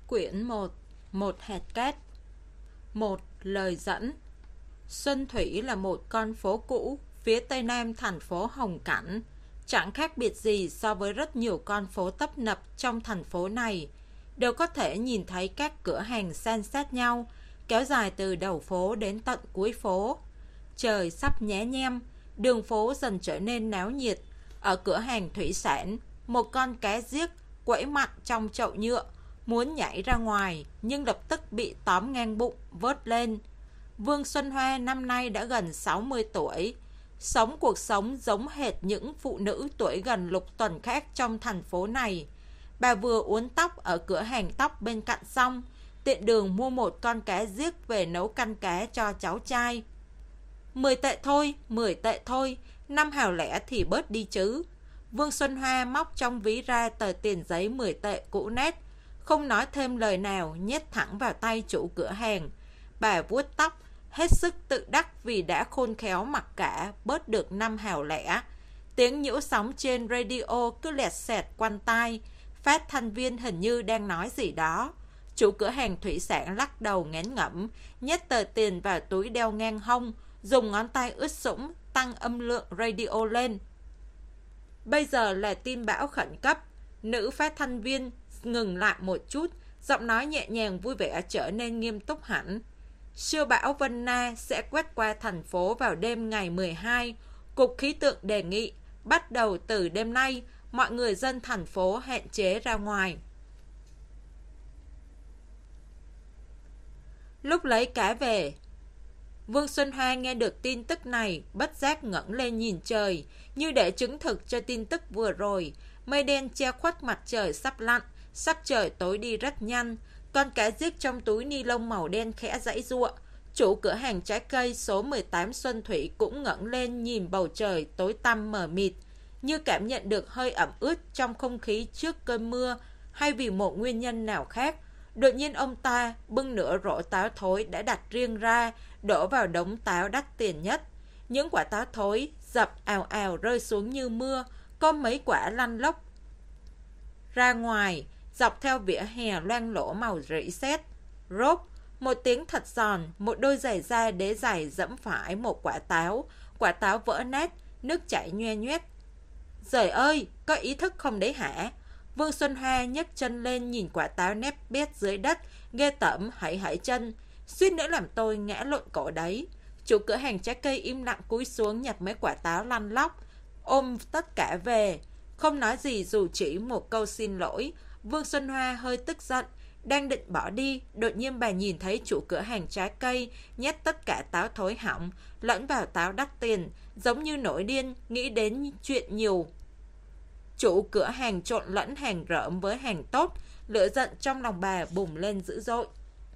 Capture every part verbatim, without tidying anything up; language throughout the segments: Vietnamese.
Quyển một. Một hạt cát. Một. Lời dẫn. Xuân Thủy là một con phố cũ phía tây nam thành phố Hồng Cảnh, chẳng khác biệt gì so với rất nhiều con phố tấp nập trong thành phố này. Đều có thể nhìn thấy các cửa hàng san sát nhau, kéo dài từ đầu phố đến tận cuối phố. Trời sắp nhá nhem, đường phố dần trở nên náo nhiệt. Ở cửa hàng thủy sản, một con cá giếc quẫy mặn trong chậu nhựa, muốn nhảy ra ngoài nhưng lập tức bị tóm ngang bụng vớt lên. Vương Xuân Hoa năm nay đã gần sáu mươi tuổi, sống cuộc sống giống hệt những phụ nữ tuổi gần lục tuần khác trong thành phố này. Bà vừa uốn tóc ở cửa hàng tóc bên cạnh xong, tiện đường mua một con cá giếc về nấu canh cá cho cháu trai. Mười tệ thôi, mười tệ thôi, năm hào lẻ thì bớt đi chứ. Vương Xuân Hoa móc trong ví ra tờ tiền giấy mười tệ cũ nét, không nói thêm lời nào, nhét thẳng vào tay chủ cửa hàng. Bà vuốt tóc, hết sức tự đắc vì đã khôn khéo mặc cả, bớt được năm hào lẻ. Tiếng nhiễu sóng trên radio cứ lẹt xẹt quanh tai, phát thanh viên hình như đang nói gì đó. Chủ cửa hàng thủy sản lắc đầu ngán ngẩm, nhét tờ tiền vào túi đeo ngang hông, dùng ngón tay ướt sũng tăng âm lượng radio lên. Bây giờ là tin bão khẩn cấp. Nữ phát thanh viên ngừng lại một chút, giọng nói nhẹ nhàng vui vẻ trở nên nghiêm túc hẳn. Siêu bão Vân Na sẽ quét qua thành phố vào đêm ngày mười hai. Cục khí tượng đề nghị bắt đầu từ đêm nay, mọi người dân thành phố hạn chế ra ngoài. Lúc lấy cá về, Vương Xuân Hoa nghe được tin tức này, bất giác ngẩng lên nhìn trời, như để chứng thực cho tin tức vừa rồi. Mây đen che khuất mặt trời sắp lặn, sắc trời tối đi rất nhanh. Con cá giếc trong túi ni lông màu đen khẽ giãy giụa. Chủ cửa hàng trái cây số mười tám Xuân Thủy cũng ngẩng lên nhìn bầu trời tối tăm mờ mịt, như cảm nhận được hơi ẩm ướt trong không khí trước cơn mưa, hay vì một nguyên nhân nào khác. Đột nhiên ông ta bưng nửa rổ táo thối đã đặt riêng ra, đổ vào đống táo đắt tiền nhất. Những quả táo thối dập ào ào rơi xuống như mưa, có mấy quả lăn lóc ra ngoài, dọc theo vỉa hè loang lỗ màu rỉ sét. Rốp, một tiếng thật giòn, một đôi giày da đế giày dẫm phải một quả táo. Quả táo vỡ nát, nước chảy nhoe nhoét. Giời ơi, có ý thức không đấy hả? Vương Xuân Hoa nhấc chân lên nhìn quả táo nép bét dưới đất, ghê tởm hãy hãy chân. Suýt nữa làm tôi ngã lộn cổ đấy. Chủ cửa hàng trái cây im lặng cúi xuống nhặt mấy quả táo lăn lóc, ôm tất cả về, không nói gì dù chỉ một câu xin lỗi. Vương Xuân Hoa hơi tức giận, đang định bỏ đi, đột nhiên bà nhìn thấy chủ cửa hàng trái cây nhét tất cả táo thối hỏng lẫn vào táo đắt tiền, giống như nổi điên, nghĩ đến chuyện nhiều. Chủ cửa hàng trộn lẫn hàng rởm với hàng tốt, lửa giận trong lòng bà bùng lên dữ dội.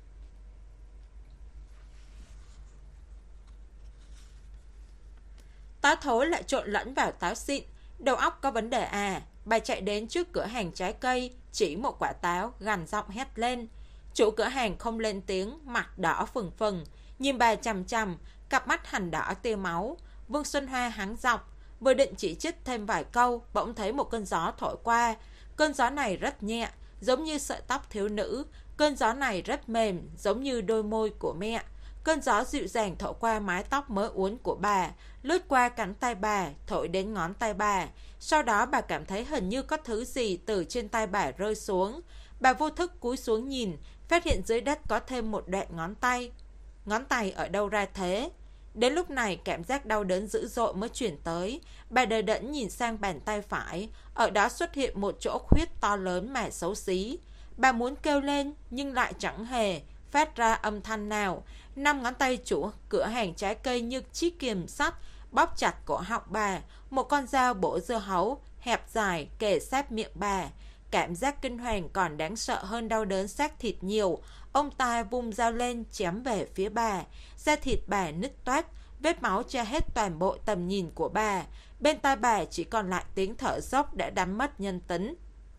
Táo thối lại trộn lẫn vào táo xịn, đầu óc có vấn đề à? Bà chạy đến trước cửa hàng trái cây, chỉ một quả táo, gằn giọng hét lên. Chủ cửa hàng không lên tiếng, mặt đỏ phừng phừng, nhìn bà chằm chằm, cặp mắt hành đỏ tia máu. Vương Xuân Hoa hắng giọng, vừa định chỉ trích thêm vài câu, bỗng thấy một cơn gió thổi qua. Cơn gió này rất nhẹ, giống như sợi tóc thiếu nữ. Cơn gió này rất mềm, giống như đôi môi của mẹ. Cơn gió dịu dàng thổi qua mái tóc mới uốn của bà, lướt qua cánh tay bà, thổi đến ngón tay bà. Sau đó bà cảm thấy hình như có thứ gì từ trên tay bà rơi xuống. Bà vô thức cúi xuống nhìn, phát hiện dưới đất có thêm một đoạn ngón tay. Ngón tay ở đâu ra thế? Đến lúc này cảm giác đau đớn dữ dội mới chuyển tới. Bà đờ đẫn nhìn sang bàn tay phải, ở đó xuất hiện một chỗ khuyết to lớn mà xấu xí. Bà muốn kêu lên nhưng lại chẳng hề phát ra âm thanh nào. Năm ngón tay chủ cửa hàng trái cây như chiếc kiềm sắt bóp chặt cổ họng bà. Một con dao bổ dưa hấu hẹp dài kề sát miệng bà. Cảm giác kinh hoàng còn đáng sợ hơn đau đớn xác thịt nhiều. Ông ta vung dao lên chém về phía bà. Da thịt bà nứt toát, vết máu che hết toàn bộ tầm nhìn của bà. Bên tai bà chỉ còn lại tiếng thở dốc đã đánh mất nhân tính.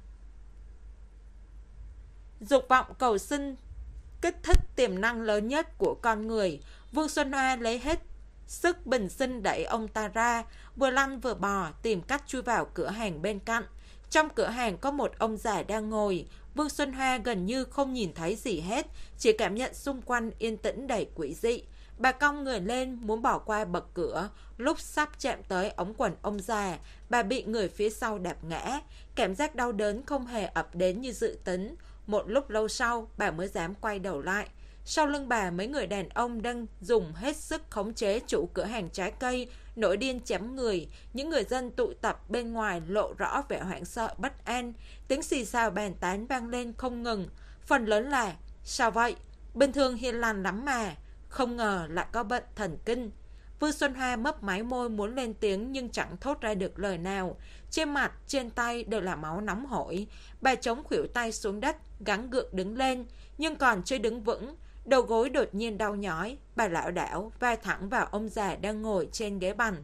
Dục vọng cầu sinh kích thích tiềm năng lớn nhất của con người. Vương Xuân Hoa lấy hết sức bình sinh đẩy ông ta ra, vừa lăn vừa bò tìm cách chui vào cửa hàng bên cạnh. Trong cửa hàng có một ông già đang ngồi. Vương Xuân Hoa gần như không nhìn thấy gì hết, chỉ cảm nhận xung quanh yên tĩnh đầy quỷ dị. Bà cong người lên muốn bỏ qua bậc cửa, lúc sắp chạm tới ống quần ông già, bà bị người phía sau đạp ngã. Cảm giác đau đớn không hề ập đến như dự tính. Một lúc lâu sau, bà mới dám quay đầu lại. Sau lưng bà, mấy người đàn ông đang dùng hết sức khống chế chủ cửa hàng trái cây, nổi điên chém người. Những người dân tụ tập bên ngoài lộ rõ vẻ hoảng sợ bất an. Tiếng xì xào bàn tán vang lên không ngừng. Phần lớn là: sao vậy? Bình thường hiền lành lắm mà. Không ngờ lại có bệnh thần kinh. Vương Xuân Hoa mấp máy môi muốn lên tiếng nhưng chẳng thốt ra được lời nào. Trên mặt, trên tay đều là máu nóng hổi. Bà chống khuỷu tay xuống đất, gắng gượng đứng lên, nhưng còn chưa đứng vững. Đầu gối đột nhiên đau nhói. Bà lảo đảo vai thẳng vào ông già đang ngồi trên ghế bành.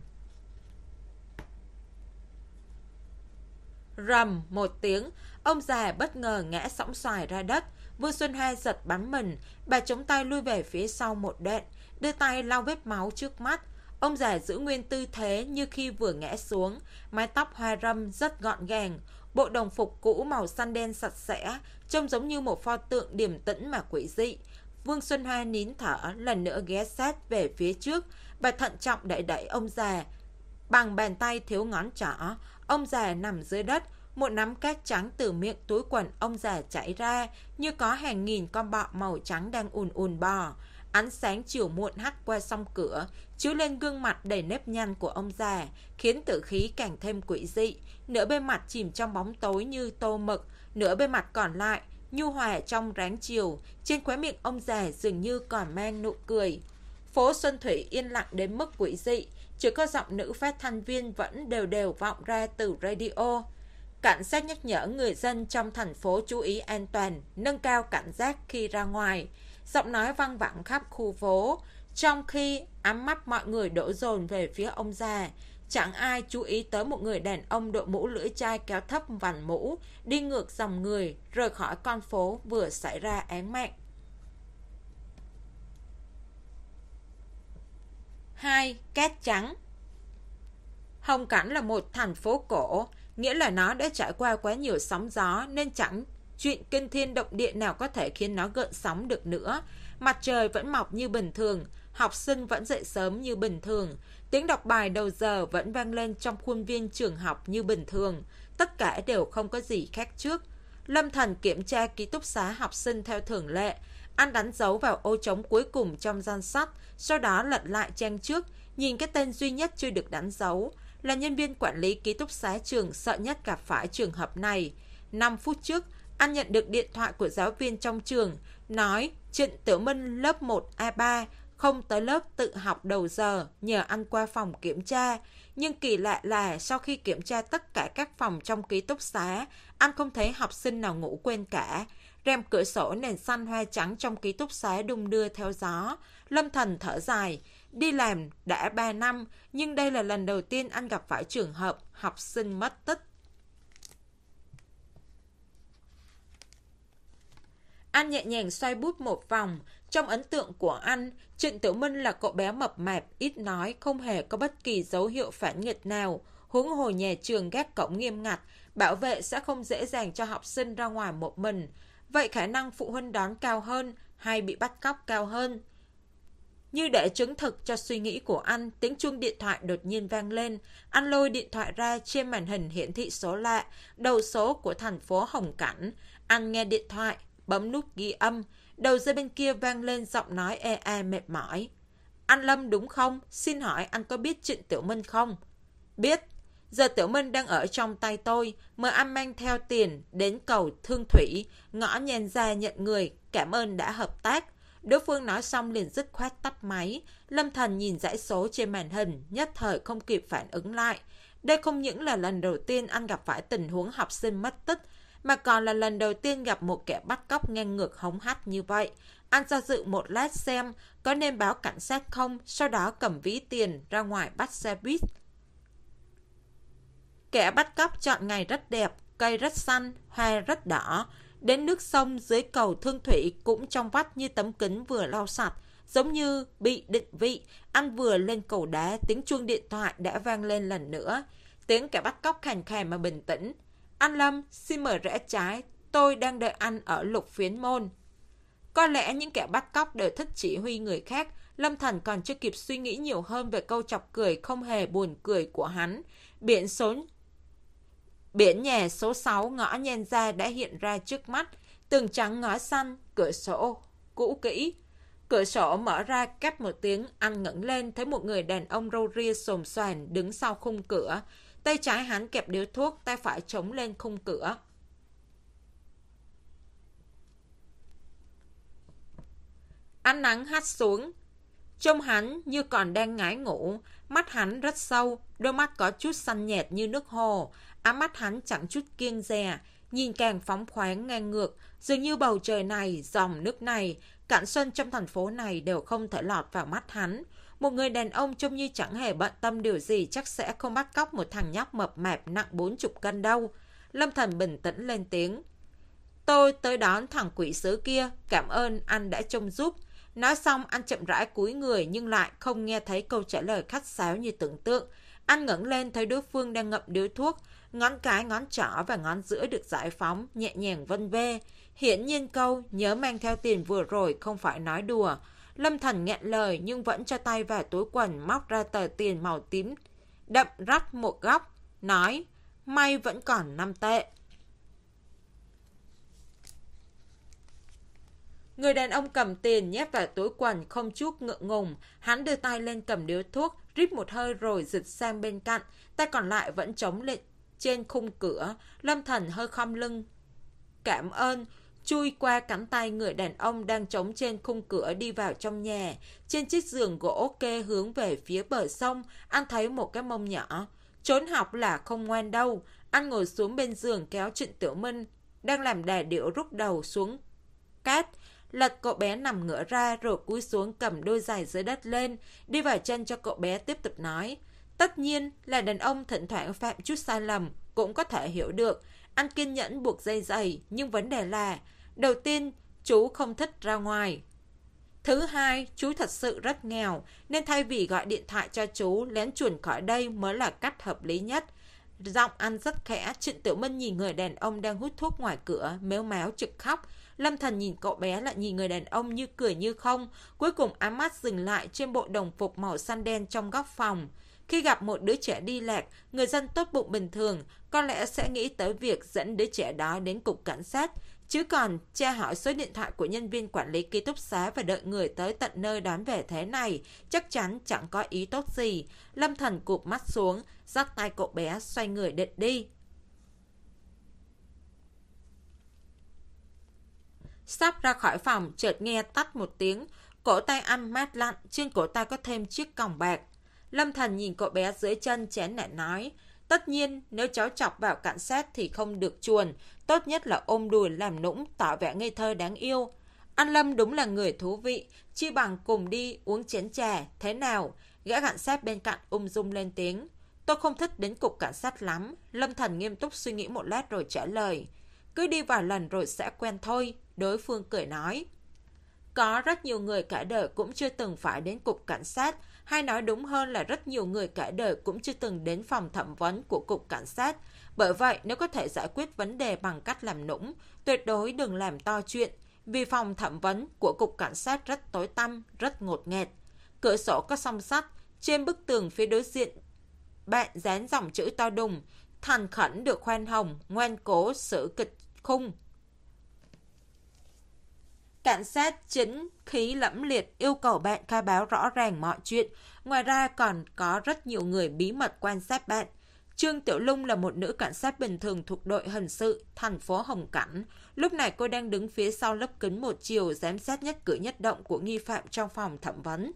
Rầm một tiếng, ông già bất ngờ ngã sõng xoài ra đất. Vương Xuân Hoa giật bắn mình. Bà chống tay lui về phía sau một đoạn, đưa tay lau vết máu trước mắt. Ông già giữ nguyên tư thế như khi vừa ngã xuống. Mái tóc hoa râm rất gọn gàng. Bộ đồng phục cũ màu xanh đen sạch sẽ, trông giống như một pho tượng điềm tĩnh mà quỷ dị. Vương Xuân Hoa nín thở, lần nữa ghé sát về phía trước. Bà thận trọng đẩy đẩy ông già bằng bàn tay thiếu ngón trỏ. Ông già nằm dưới đất. Một nắm cát trắng từ miệng túi quần ông già chảy ra, như có hàng nghìn con bọ màu trắng đang ùn ùn bò. Ánh sáng chiều muộn hắt qua song cửa, chiếu lên gương mặt đầy nếp nhăn của ông già, khiến tử khí càng thêm quỷ dị. Nửa bên mặt chìm trong bóng tối như tô mực, nửa bên mặt còn lại nhu hòa trong ráng chiều. Trên khóe miệng ông già dường như còn mang nụ cười. Phố Xuân Thủy yên lặng đến mức quỷ dị, chỉ có giọng nữ phát thanh viên vẫn đều đều vọng ra từ radio. Cảnh sát nhắc nhở người dân trong thành phố chú ý an toàn, nâng cao cảnh giác khi ra ngoài. Giọng nói văng vẳng khắp khu phố, trong khi ánh mắt mọi người đổ dồn về phía ông già. Chẳng ai chú ý tới một người đàn ông đội mũ lưỡi chai kéo thấp vành mũ, đi ngược dòng người, rời khỏi con phố vừa xảy ra án mạng. hai. Cát trắng. Hồng Cảnh là một thành phố cổ, nghĩa là nó đã trải qua quá nhiều sóng gió nên chẳng chuyện kinh thiên động địa nào có thể khiến nó gợn sóng được nữa. Mặt trời vẫn mọc như bình thường, học sinh vẫn dậy sớm như bình thường, tiếng đọc bài đầu giờ vẫn vang lên trong khuôn viên trường học như bình thường. Tất cả đều không có gì khác trước. Lâm Thần kiểm tra ký túc xá học sinh theo thường lệ. Anh đánh dấu vào ô trống cuối cùng trong danh sách, sau đó lật lại trang trước, nhìn cái tên duy nhất chưa được đánh dấu. Là nhân viên quản lý ký túc xá trường sợ nhất gặp phải trường hợp này. năm phút trước, anh nhận được điện thoại của giáo viên trong trường, nói Trịnh Tiểu Minh lớp một A ba không tới lớp tự học đầu giờ, nhờ anh qua phòng kiểm tra. Nhưng kỳ lạ là sau khi kiểm tra tất cả các phòng trong ký túc xá, anh không thấy học sinh nào ngủ quên cả. Rèm cửa sổ nền xanh hoa trắng trong ký túc xá đung đưa theo gió. Lâm Thần thở dài. Đi làm đã ba năm, nhưng đây là lần đầu tiên anh gặp phải trường hợp học sinh mất tích. Anh nhẹ nhàng xoay bút một vòng. Trong ấn tượng của anh, Trịnh Tiểu Minh là cậu bé mập mạp, ít nói, không hề có bất kỳ dấu hiệu phản nghịch nào. Huống hồ nhà trường gác cổng nghiêm ngặt, bảo vệ sẽ không dễ dàng cho học sinh ra ngoài một mình. Vậy khả năng phụ huynh đón cao hơn hay bị bắt cóc cao hơn? Như để chứng thực cho suy nghĩ của anh, tiếng chuông điện thoại đột nhiên vang lên. Anh lôi điện thoại ra, trên màn hình hiển thị số lạ, đầu số của thành phố Hồng Cảnh. Anh nghe điện thoại, bấm nút ghi âm. Đầu dây bên kia vang lên giọng nói ê a mệt mỏi. Anh Lâm đúng không? Xin hỏi anh có biết Trịnh Tiểu Minh không? Biết. Giờ Tiểu Minh đang ở trong tay tôi. Mời anh mang theo tiền đến cầu Thương Thủy, ngõ nhàn ra nhận người. Cảm ơn đã hợp tác. Đối phương nói xong liền dứt khoát tắt máy. Lâm Thần nhìn dãy số trên màn hình, nhất thời không kịp phản ứng lại. Đây không những là lần đầu tiên anh gặp phải tình huống học sinh mất tích, mà còn là lần đầu tiên gặp một kẻ bắt cóc ngang ngược hống hách như vậy. Anh do dự một lát xem có nên báo cảnh sát không, sau đó cầm ví tiền ra ngoài bắt xe buýt. Kẻ bắt cóc chọn ngày rất đẹp, cây rất xanh, hoa rất đỏ. Đến nước sông dưới cầu Thương Thủy cũng trong vắt như tấm kính vừa lau sạch, giống như bị định vị. Anh vừa lên cầu đá, tiếng chuông điện thoại đã vang lên lần nữa. Tiếng kẻ bắt cóc khàn khàn mà bình tĩnh. Anh Lâm, xin mời rẽ trái, tôi đang đợi anh ở Lục Phiến Môn. Có lẽ những kẻ bắt cóc đều thích chỉ huy người khác. Lâm Thần còn chưa kịp suy nghĩ nhiều hơn về câu chọc cười không hề buồn cười của hắn. Biển số Biển nhà số sáu ngõ nhen ra đã hiện ra trước mắt. Tường trắng ngói xanh, cửa sổ cũ kỹ. Cửa sổ mở ra két một tiếng, anh ngẩng lên thấy một người đàn ông râu ria xồm xoàm đứng sau khung cửa. Tay trái hắn kẹp điếu thuốc, tay phải chống lên khung cửa. Ánh nắng hắt xuống, trông hắn như còn đang ngái ngủ. Mắt hắn rất sâu, đôi mắt có chút xanh nhạt như nước hồ. Áng mắt hắn chẳng chút kiêng dè, nhìn càng phóng khoáng ngang ngược. Dường như bầu trời này, dòng nước này, cảnh xuân trong thành phố này đều không thể lọt vào mắt hắn. Một người đàn ông trông như chẳng hề bận tâm điều gì chắc sẽ không bắt cóc một thằng nhóc mập mạp nặng bốn chục cân đâu. Lâm Thần bình tĩnh lên tiếng. Tôi tới đón thằng quỷ sứ kia, cảm ơn anh đã trông giúp. Nói xong anh chậm rãi cúi người nhưng lại không nghe thấy câu trả lời khách sáo như tưởng tượng. Anh ngẩng lên thấy đối phương đang ngậm điếu thuốc, ngón cái, ngón trỏ và ngón giữa được giải phóng, nhẹ nhàng vân vê. Hiển nhiên câu nhớ mang theo tiền vừa rồi không phải nói đùa. Lâm Thần nghẹn lời nhưng vẫn cho tay vào túi quần móc ra tờ tiền màu tím, đậm rắp một góc, nói may vẫn còn năm tệ. Người đàn ông cầm tiền nhét vào túi quần không chút ngượng ngùng. Hắn đưa tay lên cầm điếu thuốc, rít một hơi rồi dịch sang bên cạnh. Tay còn lại vẫn chống lên trên khung cửa. Lâm Thần hơi khom lưng cảm ơn, chui qua cánh tay người đàn ông đang chống trên khung cửa đi vào trong nhà. Trên chiếc giường gỗ kê hướng về phía bờ sông, anh thấy một cái mông nhỏ. Trốn học là không ngoan đâu. Anh ngồi xuống bên giường kéo Trịnh Tiểu Minh đang làm đà điệu rút đầu xuống cát, lật cậu bé nằm ngửa ra rồi cúi xuống cầm đôi giày dưới đất lên, đi vào chân cho cậu bé, tiếp tục nói. Tất nhiên là đàn ông thỉnh thoảng phạm chút sai lầm, cũng có thể hiểu được. Anh kiên nhẫn buộc dây giày, nhưng vấn đề là, đầu tiên, chú không thích ra ngoài. Thứ hai, chú thật sự rất nghèo, nên thay vì gọi điện thoại cho chú, lén chuồn khỏi đây mới là cách hợp lý nhất. Giọng anh rất khẽ. Trịnh Tiểu Minh nhìn người đàn ông đang hút thuốc ngoài cửa, mếu máo trực khóc. Lâm Thần nhìn cậu bé lại nhìn người đàn ông như cười như không. Cuối cùng ám mắt dừng lại trên bộ đồng phục màu xanh đen trong góc phòng. Khi gặp một đứa trẻ đi lạc, người dân tốt bụng bình thường có lẽ sẽ nghĩ tới việc dẫn đứa trẻ đó đến cục cảnh sát. Chứ còn tra hỏi số điện thoại của nhân viên quản lý ký túc xá và đợi người tới tận nơi đón về thế này, chắc chắn chẳng có ý tốt gì. Lâm Thần cụp mắt xuống, dắt tay cậu bé xoay người định đi. Sắp ra khỏi phòng, chợt nghe tắt một tiếng, cổ tay anh mát lạnh, trên cổ tay có thêm chiếc còng bạc. Lâm Thần nhìn cậu bé dưới chân chán nản nói, tất nhiên nếu cháu chọc vào cảnh sát thì không được chuồn, tốt nhất là ôm đùi làm nũng, tỏ vẻ ngây thơ đáng yêu. Anh Lâm đúng là người thú vị, chi bằng cùng đi uống chén trà, thế nào? Gã cảnh sát bên cạnh ung dung lên tiếng. Tôi không thích đến cục cảnh sát lắm. Lâm Thần nghiêm túc suy nghĩ một lát rồi trả lời. Cứ đi vài lần rồi sẽ quen thôi. Đối phương cười nói. Có rất nhiều người cả đời cũng chưa từng phải đến cục cảnh sát, hay nói đúng hơn là rất nhiều người cả đời cũng chưa từng đến phòng thẩm vấn của cục cảnh sát. Bởi vậy, nếu có thể giải quyết vấn đề bằng cách làm nũng, tuyệt đối đừng làm to chuyện, vì phòng thẩm vấn của cục cảnh sát rất tối tăm, rất ngột ngạt. Cửa sổ có song sắt, trên bức tường phía đối diện bạn dán dòng chữ to đùng, thành khẩn được khoan hồng, ngoan cố xử kịch khung. Cảnh sát chính khí lẫm liệt yêu cầu bạn khai báo rõ ràng mọi chuyện. Ngoài ra còn có rất nhiều người bí mật quan sát bạn. Trương Tiểu Lung là một nữ cảnh sát bình thường thuộc đội hình sự thành phố Hồng Cảnh. Lúc này cô đang đứng phía sau lớp kính một chiều giám sát nhất cử nhất động của nghi phạm trong phòng thẩm vấn.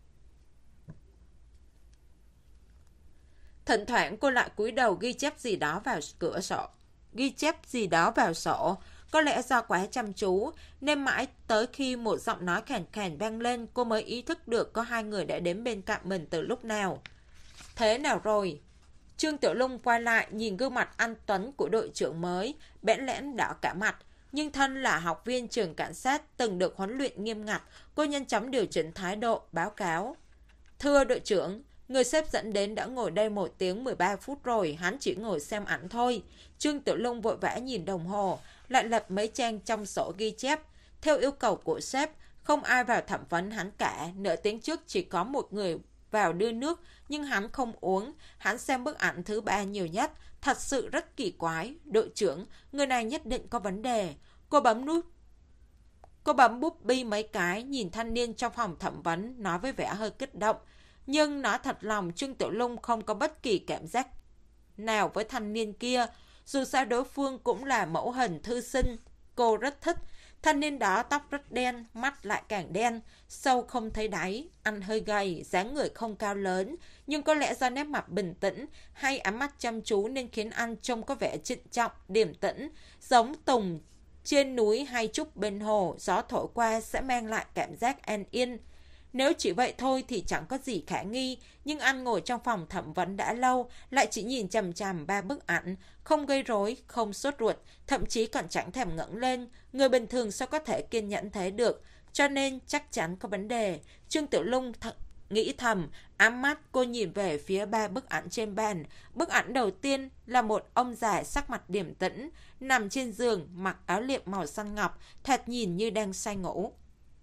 Thỉnh thoảng cô lại cúi đầu ghi chép gì đó vào cửa sổ. Ghi chép gì đó vào sổ. Có lẽ do quá chăm chú, nên mãi tới khi một giọng nói khàn khàn vang lên, cô mới ý thức được có hai người đã đến bên cạnh mình từ lúc nào. Thế nào rồi? Trương Tiểu Lung quay lại nhìn gương mặt anh tuấn của đội trưởng mới, bẽn lẽn đỏ cả mặt. Nhưng thân là học viên trường cảnh sát từng được huấn luyện nghiêm ngặt, cô nhanh chóng điều chỉnh thái độ, báo cáo. Thưa đội trưởng, Người sếp dẫn đến đã ngồi đây một tiếng mười ba phút rồi, hắn chỉ ngồi xem ảnh thôi. Trương Tiểu Lung vội vã nhìn đồng hồ, lại lật mấy trang trong sổ ghi chép. Theo yêu cầu của sếp, không ai vào thẩm vấn hắn cả. Nửa tiếng trước chỉ có một người vào đưa nước, nhưng hắn không uống. Hắn xem bức ảnh thứ ba nhiều nhất. Thật sự rất kỳ quái. Đội trưởng, người này nhất định có vấn đề. Cô bấm nút. Cô bấm bút bi mấy cái, nhìn thanh niên trong phòng thẩm vấn, nói với vẻ hơi kích động. Nhưng nói thật lòng, Trương Tiểu Lung không có bất kỳ cảm giác nào với thanh niên kia. Dù sao đối phương cũng là mẫu hình thư sinh. Cô rất thích. Thanh niên đó tóc rất đen, mắt lại càng đen, sâu không thấy đáy, ăn hơi gầy, dáng người không cao lớn, nhưng có lẽ do nét mặt bình tĩnh hay ánh mắt chăm chú nên khiến anh trông có vẻ trịnh trọng, điềm tĩnh, giống tùng trên núi hay trúc bên hồ, gió thổi qua sẽ mang lại cảm giác an yên. Nếu chỉ vậy thôi thì chẳng có gì khả nghi, nhưng anh ngồi trong phòng thẩm vấn đã lâu, lại chỉ nhìn chằm chằm ba bức ảnh, không gây rối, không sốt ruột, thậm chí còn chẳng thèm ngẩng lên. Người bình thường sao có thể kiên nhẫn thế được, cho nên chắc chắn có vấn đề. Trương Tiểu Lung th- nghĩ thầm, ám mắt cô nhìn về phía ba bức ảnh trên bàn. Bức ảnh đầu tiên là một ông già sắc mặt điềm tĩnh, nằm trên giường, mặc áo liệm màu xanh ngọc, thoạt nhìn như đang say ngủ.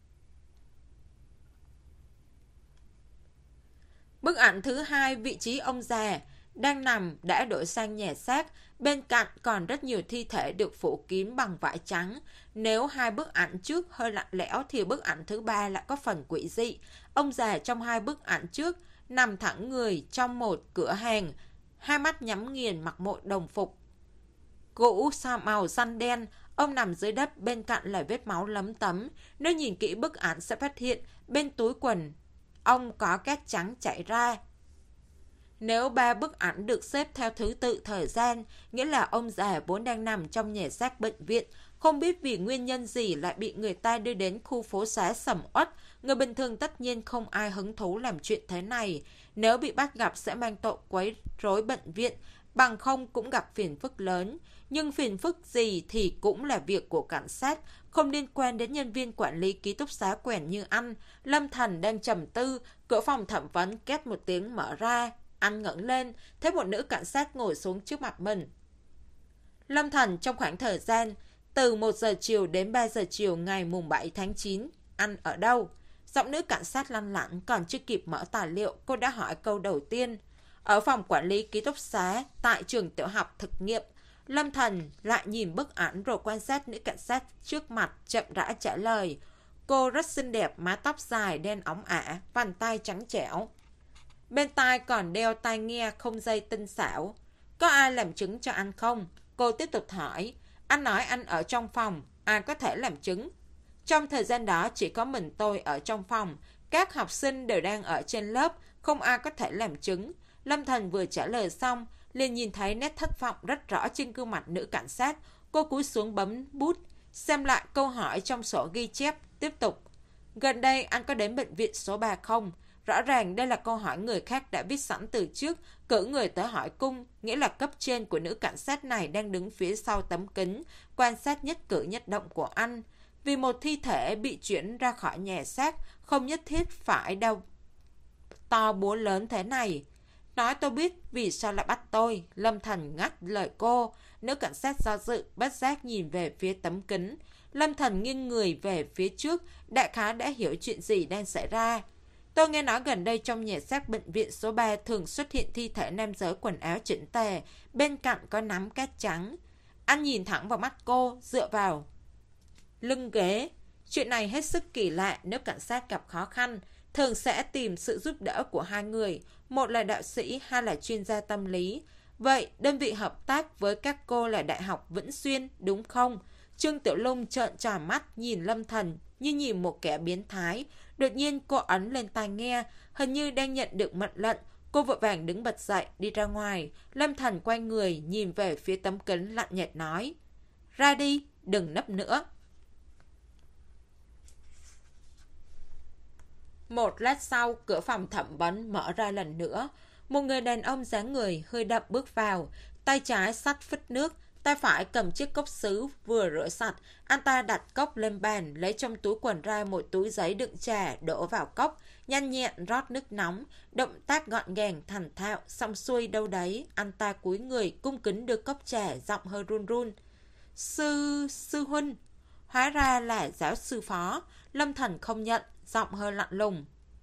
Bức ảnh thứ hai, vị trí ông già đang nằm đã đổi sang nhà xác, bên cạnh còn rất nhiều thi thể được phủ kín bằng vải trắng. Nếu hai bức ảnh trước hơi lạnh lẽo thì bức ảnh thứ ba lại có phần quỷ dị. Ông già trong hai bức ảnh trước nằm thẳng người trong một cửa hàng, hai mắt nhắm nghiền, mặc một đồng phục cũ màu xanh đen. Ông nằm dưới đất, bên cạnh là vết máu lấm tấm. Nếu nhìn kỹ bức ảnh sẽ phát hiện bên túi quần ông có cát trắng chảy ra. Nếu ba bức ảnh được xếp theo thứ tự thời gian, nghĩa là ông già vốn đang nằm trong nhà xác bệnh viện, không biết vì nguyên nhân gì lại bị người ta đưa đến khu phố xá sầm uất. Người bình thường tất nhiên không ai hứng thú làm chuyện thế này. Nếu bị bắt gặp sẽ mang tội quấy rối bệnh viện, bằng không cũng gặp phiền phức lớn. Nhưng phiền phức gì thì cũng là việc của cảnh sát, không liên quan đến nhân viên quản lý ký túc xá quèn như anh. Lâm Thành đang trầm tư, cửa phòng thẩm vấn két một tiếng mở ra. Anh ngẩng lên, thấy một nữ cảnh sát ngồi xuống trước mặt mình. Lâm Thành, trong khoảng thời gian từ một giờ chiều đến ba giờ chiều ngày mùng bảy tháng chín, anh ở đâu? Giọng nữ cảnh sát lanh lảnh, còn chưa kịp mở tài liệu, cô đã hỏi câu đầu tiên. Ở phòng quản lý ký túc xá, tại trường tiểu học thực nghiệm. Lâm Thành lại nhìn bức ảnh rồi quan sát nữ cảnh sát trước mặt, chậm rãi trả lời. Cô rất xinh đẹp, mái tóc dài, đen óng ả, vành tay trắng trẻo. Bên tai còn đeo tai nghe không dây tinh xảo. Có ai làm chứng cho anh không? Cô tiếp tục hỏi. Anh nói anh ở trong phòng, ai có thể làm chứng? Trong thời gian đó chỉ có mình tôi ở trong phòng. Các học sinh đều đang ở trên lớp, không ai có thể làm chứng. Lâm Thành vừa trả lời xong, liền nhìn thấy nét thất vọng rất rõ trên gương mặt nữ cảnh sát. Cô cúi xuống bấm bút, xem lại câu hỏi trong sổ ghi chép, tiếp tục. Gần đây anh có đến bệnh viện số ba không? Rõ ràng đây là câu hỏi người khác đã viết sẵn từ trước, cử người tới hỏi cung, nghĩa là cấp trên của nữ cảnh sát này đang đứng phía sau tấm kính, quan sát nhất cử nhất động của anh. Vì một thi thể bị chuyển ra khỏi nhà xác, không nhất thiết phải đau to búa lớn thế này. Nói tôi biết vì sao lại bắt tôi. Lâm Thành ngắt lời cô. Nữ cảnh sát do dự, bất giác nhìn về phía tấm kính. Lâm Thành nghiêng người về phía trước, đại khái đã hiểu chuyện gì đang xảy ra. Tôi nghe nói gần đây trong nhà xác bệnh viện số ba thường xuất hiện thi thể nam giới quần áo chỉnh tề, bên cạnh có nắm cát trắng. Anh nhìn thẳng vào mắt cô, dựa vào lưng ghế. Chuyện này hết sức kỳ lạ, nếu cảnh sát gặp khó khăn, thường sẽ tìm sự giúp đỡ của hai người, một là đạo sĩ, hai là chuyên gia tâm lý. Vậy, đơn vị hợp tác với các cô là Đại học Vĩnh Xuyên, đúng không? Trương Tiểu Lung trợn tròn mắt nhìn Lâm Thành như nhìn một kẻ biến thái. Đột nhiên cô ấn lên tai nghe, hình như đang nhận được mệnh lệnh. Cô vội vàng đứng bật dậy, đi ra ngoài. Lâm Thành quay người, nhìn về phía tấm kính lạnh nhạt nói. Ra đi, đừng nấp nữa. Một lát sau, cửa phòng thẩm vấn mở ra lần nữa. Một người đàn ông dáng người hơi đậm bước vào, tay trái xách phích nước, tay phải cầm chiếc cốc sứ vừa rửa sạch. Anh ta đặt cốc lên bàn, lấy trong túi quần ra một túi giấy đựng trà, đổ vào cốc, nhanh nhẹn rót nước nóng, động tác gọn gàng thành thạo, xong xuôi đâu đấy, anh ta cúi người cung kính đưa cốc trà, giọng hơi run run. Sư... sư huynh. Hóa ra là giáo sư Phó. Lâm Thần không nhận, giọng hơi lạnh lùng.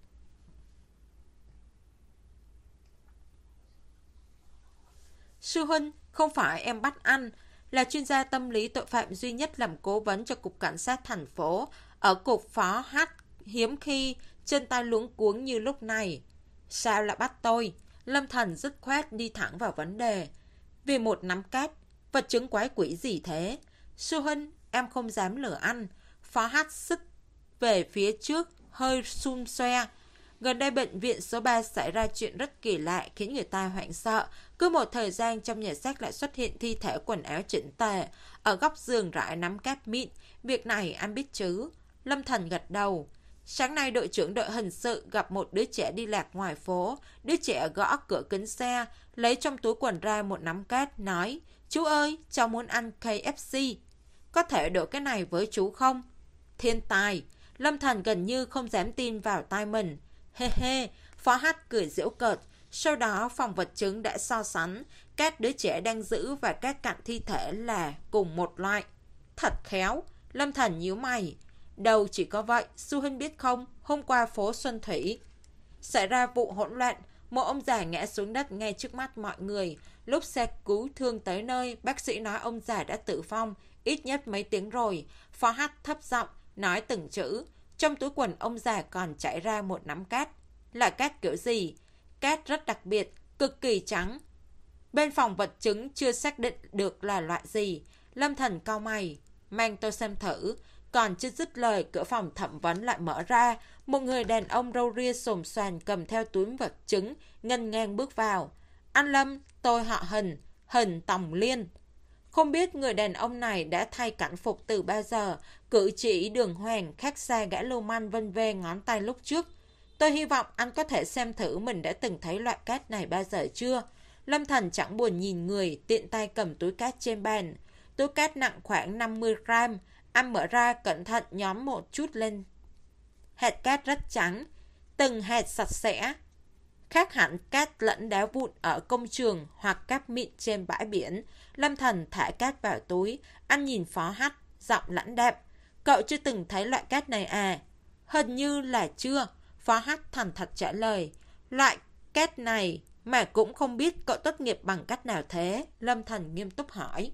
Sư huynh, không phải em bắt anh, là chuyên gia tâm lý tội phạm duy nhất làm cố vấn cho Cục Cảnh sát thành phố. Ở Cục Phó H hiếm khi chân tay luống cuống như lúc này. Sao lại bắt tôi? Lâm Thần dứt khoát đi thẳng vào vấn đề. Vì một nắm cát, vật chứng quái quỷ gì thế? Sư huynh, em không dám lừa anh. Phó H xích về phía trước, hơi xun xoe. Gần đây bệnh viện số ba xảy ra chuyện rất kỳ lạ khiến người ta hoảng sợ. Cứ một thời gian trong nhà xác lại xuất hiện thi thể quần áo chỉnh tề. Ở góc giường rải nắm cát mịn. Việc này anh biết chứ? Lâm Thần gật đầu. Sáng nay đội trưởng đội hình sự gặp một đứa trẻ đi lạc ngoài phố. Đứa trẻ gõ cửa kính xe, lấy trong túi quần ra một nắm cát, nói: Chú ơi, cháu muốn ăn K F C. Có thể đổ cái này với chú không? Thiên tài. Lâm Thần gần như không dám tin vào tai mình. Hê hê, Phó H cười giễu cợt. Sau đó phòng vật chứng đã so sánh các đứa trẻ đang giữ và các cạnh thi thể là cùng một loại. Thật khéo. Lâm Thần nhíu mày. Đâu chỉ có vậy, sư huynh biết không, hôm qua phố Xuân Thủy xảy ra vụ hỗn loạn, một ông già ngã xuống đất ngay trước mắt mọi người. Lúc xe cứu thương tới nơi, bác sĩ nói ông già đã tử vong ít nhất mấy tiếng rồi. Phó H thấp giọng nói từng chữ. Trong túi quần ông già còn chảy ra một nắm cát. Là cát kiểu gì? Cát rất đặc biệt, cực kỳ trắng. Bên phòng vật chứng chưa xác định được là loại gì. Lâm Thần cau mày. Mang tôi xem thử. Còn chưa dứt lời, cửa phòng thẩm vấn lại mở ra. Một người đàn ông râu ria xồm xoàn cầm theo túi vật chứng, ngân ngang bước vào. Anh Lâm, tôi họ Hình, Hình Tòng Liên. Không biết người đàn ông này đã thay cảnh phục từ bao giờ, cử chỉ đường hoàng khác xa gã lưu manh vân vê ngón tay lúc trước. Tôi hy vọng anh có thể xem thử mình đã từng thấy loại cát này bao giờ chưa. Lâm Thần chẳng buồn nhìn người, tiện tay cầm túi cát trên bàn. Túi cát nặng khoảng năm mươi gram. Anh mở ra cẩn thận nhóm một chút lên. Hạt cát rất trắng, từng hạt sạch sẽ. Khác hẳn cát lẫn đá vụn ở công trường hoặc cát mịn trên bãi biển. Lâm Thần thả cát vào túi. Anh nhìn Phó H, giọng lãnh đạm. Cậu chưa từng thấy loại cát này à? Hình như là chưa. Phó H thành thật trả lời. Loại cát này mà cũng không biết cậu tốt nghiệp bằng cách nào thế? Lâm Thần nghiêm túc hỏi.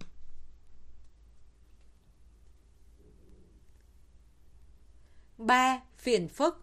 ba. Phiền phức.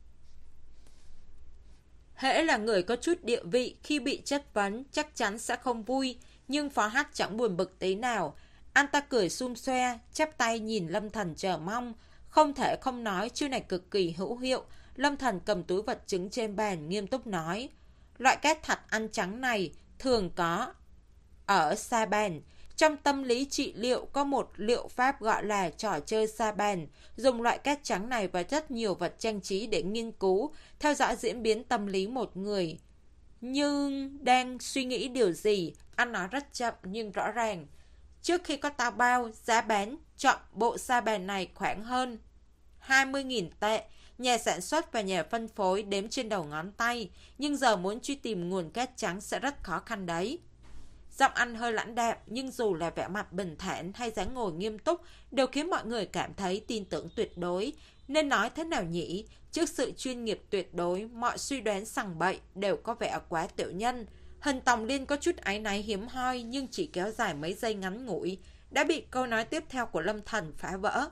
Hễ là người có chút địa vị, khi bị chất vấn chắc chắn sẽ không vui. Nhưng Phó H chẳng buồn bực tí nào. Anh ta cười xum xoe, chắp tay nhìn Lâm Thần chờ mong. Không thể không nói chiêu này cực kỳ hữu hiệu. Lâm Thần cầm túi vật chứng trên bàn nghiêm túc nói. Loại cát thạch ăn trắng này thường có ở sa bàn. Trong tâm lý trị liệu có một liệu pháp gọi là trò chơi sa bàn. Dùng loại cát trắng này và rất nhiều vật trang trí để nghiên cứu, theo dõi diễn biến tâm lý một người. Nhưng đang suy nghĩ điều gì? Anh nói rất chậm nhưng rõ ràng. Trước khi có tao bao, giá bán chọn bộ sa bàn này khoảng hơn hai mươi nghìn tệ. Nhà sản xuất và nhà phân phối đếm trên đầu ngón tay. Nhưng giờ muốn truy tìm nguồn cát trắng sẽ rất khó khăn đấy. Giọng anh hơi lãnh đạm, nhưng dù là vẻ mặt bình thản hay dáng ngồi nghiêm túc đều khiến mọi người cảm thấy tin tưởng tuyệt đối. Nên nói thế nào nhỉ? Trước sự chuyên nghiệp tuyệt đối, mọi suy đoán sằng bậy đều có vẻ quá tiểu nhân. Hình Tòng Liên có chút áy náy hiếm hoi nhưng chỉ kéo dài mấy giây ngắn ngủi, đã bị câu nói tiếp theo của Lâm Thần phá vỡ.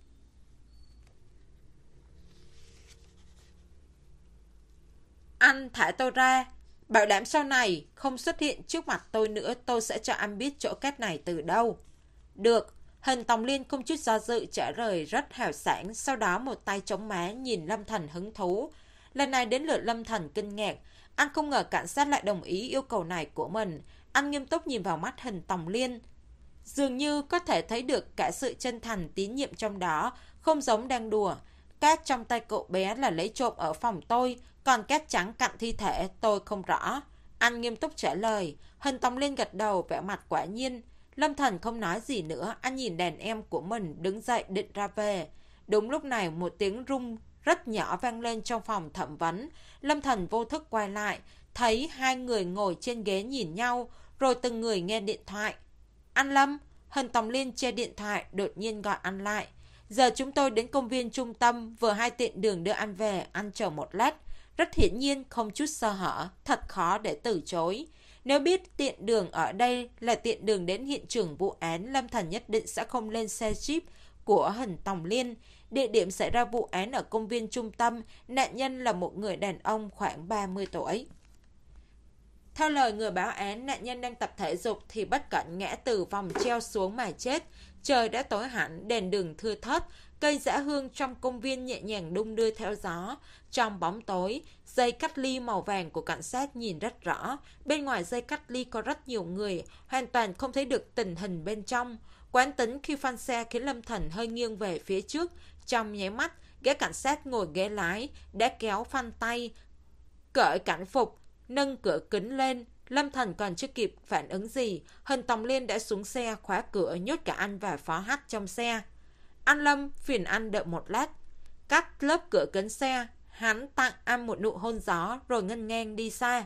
Anh thả tôi ra. Bảo đảm sau này không xuất hiện trước mặt tôi nữa, tôi sẽ cho anh biết chỗ cát này từ đâu. Được. Hình Tòng Liên không chút do dự trả lời rất hào sảng. Sau đó một tay chống má nhìn Lâm Thần hứng thú. Lần này đến lượt Lâm Thần kinh ngạc. Anh không ngờ cảnh sát lại đồng ý yêu cầu này của mình. Anh nghiêm túc nhìn vào mắt Hình Tòng Liên. Dường như có thể thấy được cả sự chân thành tín nhiệm trong đó, không giống đang đùa. Cát trong tay cậu bé là lấy trộm ở phòng tôi, còn cát trắng cạnh thi thể tôi không rõ. Anh nghiêm túc trả lời. Hình Tòng Liên gật đầu, vẻ mặt quả nhiên. Lâm Thần không nói gì nữa. Anh nhìn đàn em của mình đứng dậy định ra về. Đúng lúc này một tiếng rung rất nhỏ vang lên trong phòng thẩm vấn. Lâm Thần vô thức quay lại, thấy hai người ngồi trên ghế nhìn nhau, rồi từng người nghe điện thoại. Anh Lâm, Hân Tòng Liên che điện thoại, đột nhiên gọi anh lại. Giờ chúng tôi đến công viên trung tâm, vừa hai tiện đường đưa anh về, anh chờ một lát. Rất hiển nhiên không chút sơ hở, thật khó để từ chối. Nếu biết tiện đường ở đây là tiện đường đến hiện trường vụ án, Lâm Thần nhất định sẽ không lên xe jeep của Hân Tòng Liên. Địa điểm xảy ra vụ án ở công viên trung tâm, nạn nhân là một người đàn ông khoảng ba mươi tuổi. Theo lời người báo án, nạn nhân đang tập thể dục thì bất cẩn ngã từ vòng treo xuống mà chết. Trời đã tối hẳn, đèn đường thưa thớt, cây dã hương trong công viên nhẹ nhàng đung đưa theo gió. Trong bóng tối, dây cắt ly màu vàng của cảnh sát nhìn rất rõ. Bên ngoài dây cắt ly có rất nhiều người, hoàn toàn không thấy được tình hình bên trong. Quán tính khi phanh xe khiến Lâm Thần hơi nghiêng về phía trước. Trong nháy mắt, gã cảnh sát ngồi ghế lái đã kéo phanh tay, cởi cảnh phục, nâng cửa kính lên. Lâm Thần còn chưa kịp phản ứng gì, Hân Tòng Liên đã xuống xe, khóa cửa, nhốt cả anh và Phó Hách trong xe. Anh Lâm, phiền anh đợi một lát. Cắt lớp cửa kính xe, hắn tặng anh một nụ hôn gió rồi nghênh ngang đi xa.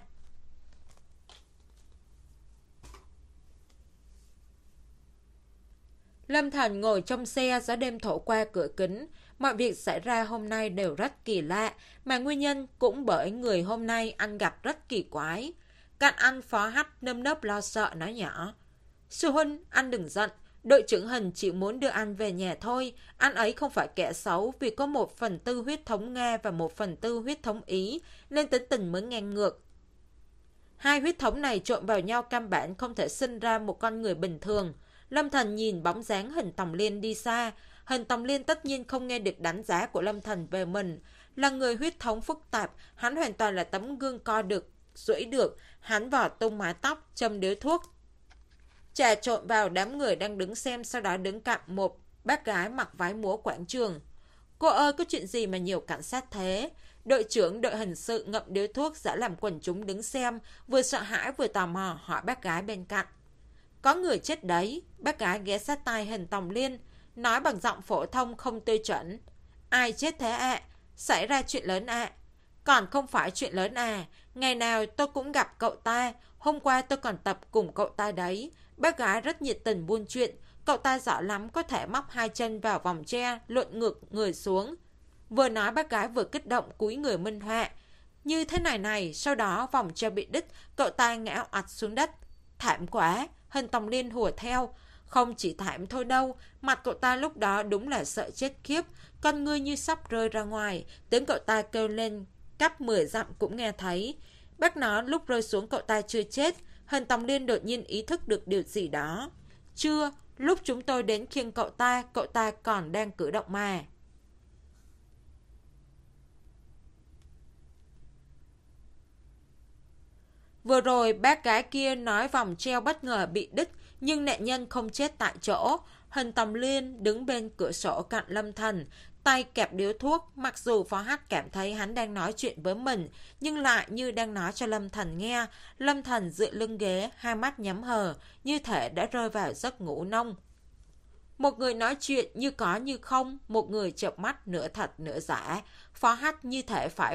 Lâm Thần ngồi trong xe, gió đêm thổi qua cửa kính. Mọi việc xảy ra hôm nay đều rất kỳ lạ, mà nguyên nhân cũng bởi người hôm nay anh gặp rất kỳ quái. Cạnh anh, Phó Hách nơm nớp lo sợ nói nhỏ. Sư huynh, anh đừng giận. Đội trưởng Hình chỉ muốn đưa anh về nhà thôi. Anh ấy không phải kẻ xấu, vì có một phần tư huyết thống Nga và một phần tư huyết thống Ý, nên tính tình mới ngang ngược. Hai huyết thống này trộn vào nhau căn bản không thể sinh ra một con người bình thường. Lâm Thần nhìn bóng dáng Hân Tòng Liên đi xa. Hân Tòng Liên tất nhiên không nghe được đánh giá của Lâm Thần về mình. Là người huyết thống phức tạp, hắn hoàn toàn là tấm gương co được, duỗi được. Hắn vò tung mái tóc, châm điếu thuốc, trà trộn vào đám người đang đứng xem, sau đó đứng cạnh một bác gái mặc váy múa quảng trường. Cô ơi, có chuyện gì mà nhiều cảnh sát thế? Đội trưởng đội hình sự ngậm điếu thuốc giả làm quần chúng đứng xem, vừa sợ hãi vừa tò mò hỏi bác gái bên cạnh. Có người chết đấy. Bác gái ghé sát tai Hân Tòng Liên, nói bằng giọng phổ thông không tiêu chuẩn. Ai chết thế ạ? À? Xảy ra chuyện lớn ạ? À? Còn không phải chuyện lớn à? Ngày nào tôi cũng gặp cậu ta. Hôm qua tôi còn tập cùng cậu ta đấy. Bác gái rất nhiệt tình buôn chuyện. Cậu ta giỏi lắm, có thể móc hai chân vào vòng tre, lộn ngược người xuống. Vừa nói bác gái vừa kích động cúi người minh họa. Như thế này này, sau đó vòng tre bị đứt, cậu ta ngã oặt xuống đất. Thảm quá, Hân Tòng Liên hùa theo. Không chỉ thảm thôi đâu, mặt cậu ta lúc đó đúng là sợ chết khiếp, con ngươi như sắp rơi ra ngoài. Tiếng cậu ta kêu lên cách mười dặm cũng nghe thấy. Bác nói lúc rơi xuống cậu ta chưa chết. Hân Tòng Liên đột nhiên ý thức được điều gì đó. Chưa, lúc chúng tôi đến khiêng cậu ta, cậu ta còn đang cử động mà. Vừa rồi bác gái kia nói vòng treo bất ngờ bị đứt, nhưng nạn nhân không chết tại chỗ. Hân Tòng Liên đứng bên cửa sổ cạnh Lâm Thần, tay kẹp điếu thuốc. Mặc dù Phó Hách cảm thấy hắn đang nói chuyện với mình, nhưng lại như đang nói cho Lâm Thần nghe. Lâm Thần dựa lưng ghế, hai mắt nhắm hờ, như thể đã rơi vào giấc ngủ nông. Một người nói chuyện như có như không, một người chợp mắt nửa thật nửa giả. Phó Hách như thể phải...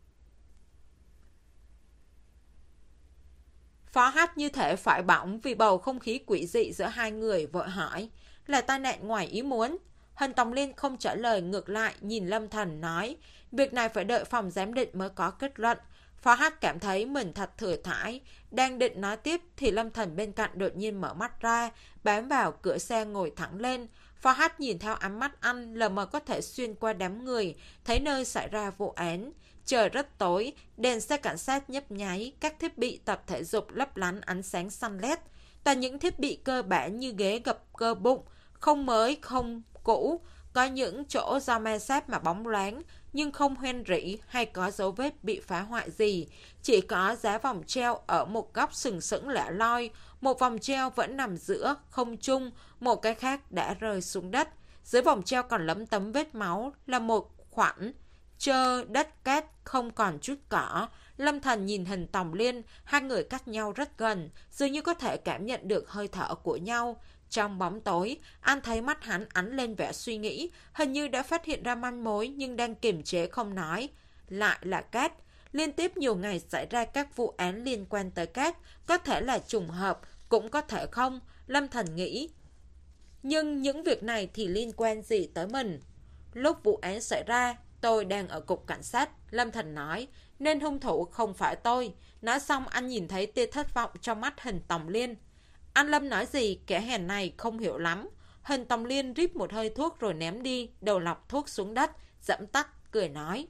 Phó Hách như thể phải bỏng vì bầu không khí quỷ dị giữa hai người, vội hỏi. Là tai nạn ngoài ý muốn? Hân Tòng Liên không trả lời, ngược lại nhìn Lâm Thần nói. Việc này phải đợi phòng giám định mới có kết luận. Phó Hách cảm thấy mình thật thừa thãi. Đang định nói tiếp thì Lâm Thần bên cạnh đột nhiên mở mắt ra, bám vào cửa xe ngồi thẳng lên. Phó Hách nhìn theo ánh mắt anh, lờ mờ có thể xuyên qua đám người, thấy nơi xảy ra vụ án. Trời rất tối, đèn xe cảnh sát nhấp nháy, các thiết bị tập thể dục lấp lánh ánh sáng xanh lét. Toàn những thiết bị cơ bản như ghế gập cơ bụng, không mới không cũ, có những chỗ do ma sát mà bóng loáng, nhưng không hoen rỉ hay có dấu vết bị phá hoại gì. Chỉ có giá vòng treo ở một góc sừng sững lẻ loi, một vòng treo vẫn nằm giữa không trung, một cái khác đã rơi xuống đất. Dưới vòng treo còn lấm tấm vết máu, là một khoảnh trơ đất cát không còn chút cỏ. Lâm Thần nhìn Hân Tòng Liên, hai người cách nhau rất gần, dường như có thể cảm nhận được hơi thở của nhau. Trong bóng tối, An thấy mắt hắn ánh lên vẻ suy nghĩ, hình như đã phát hiện ra manh mối nhưng đang kiềm chế không nói. Lại là cát. Liên tiếp nhiều ngày xảy ra các vụ án liên quan tới cát, có thể là trùng hợp, cũng có thể không, Lâm Thành nghĩ. Nhưng những việc này thì liên quan gì tới mình? Lúc vụ án xảy ra, tôi đang ở cục cảnh sát, Lâm Thành nói, nên hung thủ không phải tôi. Nói xong anh nhìn thấy tia thất vọng trong mắt Hình Tòng Liên. Anh Lâm nói gì, kẻ hèn này không hiểu lắm. Hình Tòng Liên rít một hơi thuốc rồi ném đi, đầu lọc thuốc xuống đất, dẫm tắt, cười nói.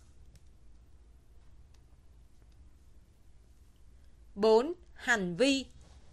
bốn. Hành vi.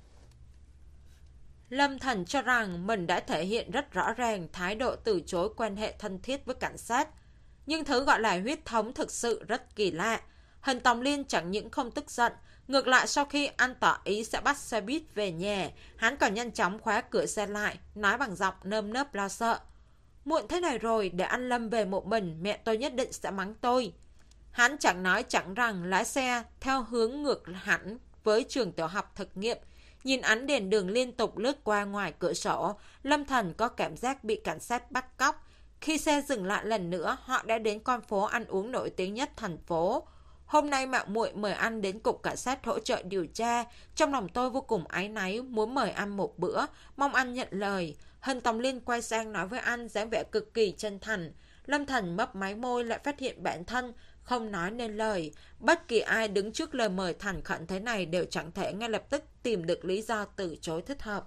Lâm Thành cho rằng mình đã thể hiện rất rõ ràng thái độ từ chối quan hệ thân thiết với cảnh sát. Nhưng thứ gọi là huyết thống thực sự rất kỳ lạ. Hình Tòng Liên chẳng những không tức giận, ngược lại sau khi anh tỏ ý sẽ bắt xe buýt về nhà, hắn còn nhanh chóng khóa cửa xe lại, nói bằng giọng nơm nớp lo sợ. Muộn thế này rồi, để anh Lâm về một mình, mẹ tôi nhất định sẽ mắng tôi. Hắn chẳng nói chẳng rằng lái xe theo hướng ngược hẳn với trường tiểu học thực nghiệm. Nhìn ánh đèn đường liên tục lướt qua ngoài cửa sổ, Lâm Thành có cảm giác bị cảnh sát bắt cóc. Khi xe dừng lại lần nữa, họ đã đến con phố ăn uống nổi tiếng nhất thành phố. Hôm nay mạo muội mời anh đến cục cảnh sát hỗ trợ điều tra. Trong lòng tôi vô cùng áy náy, muốn mời anh một bữa, mong anh nhận lời. Hình Tòng Liên quay sang nói với anh, dáng vẻ cực kỳ chân thành. Lâm Thành mấp máy môi lại phát hiện bản thân không nói nên lời. Bất kỳ ai đứng trước lời mời thành khẩn thế này đều chẳng thể ngay lập tức tìm được lý do từ chối thích hợp.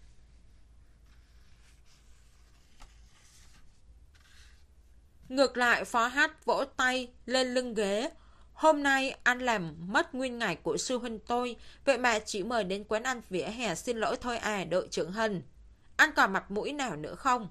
Ngược lại, Phó Hát vỗ tay lên lưng ghế. Hôm nay anh làm mất nguyên ngày của sư huynh tôi, vậy mà chỉ mời đến quán ăn vỉa hè xin lỗi thôi à, đội trưởng Hình. Anh còn mặt mũi nào nữa không?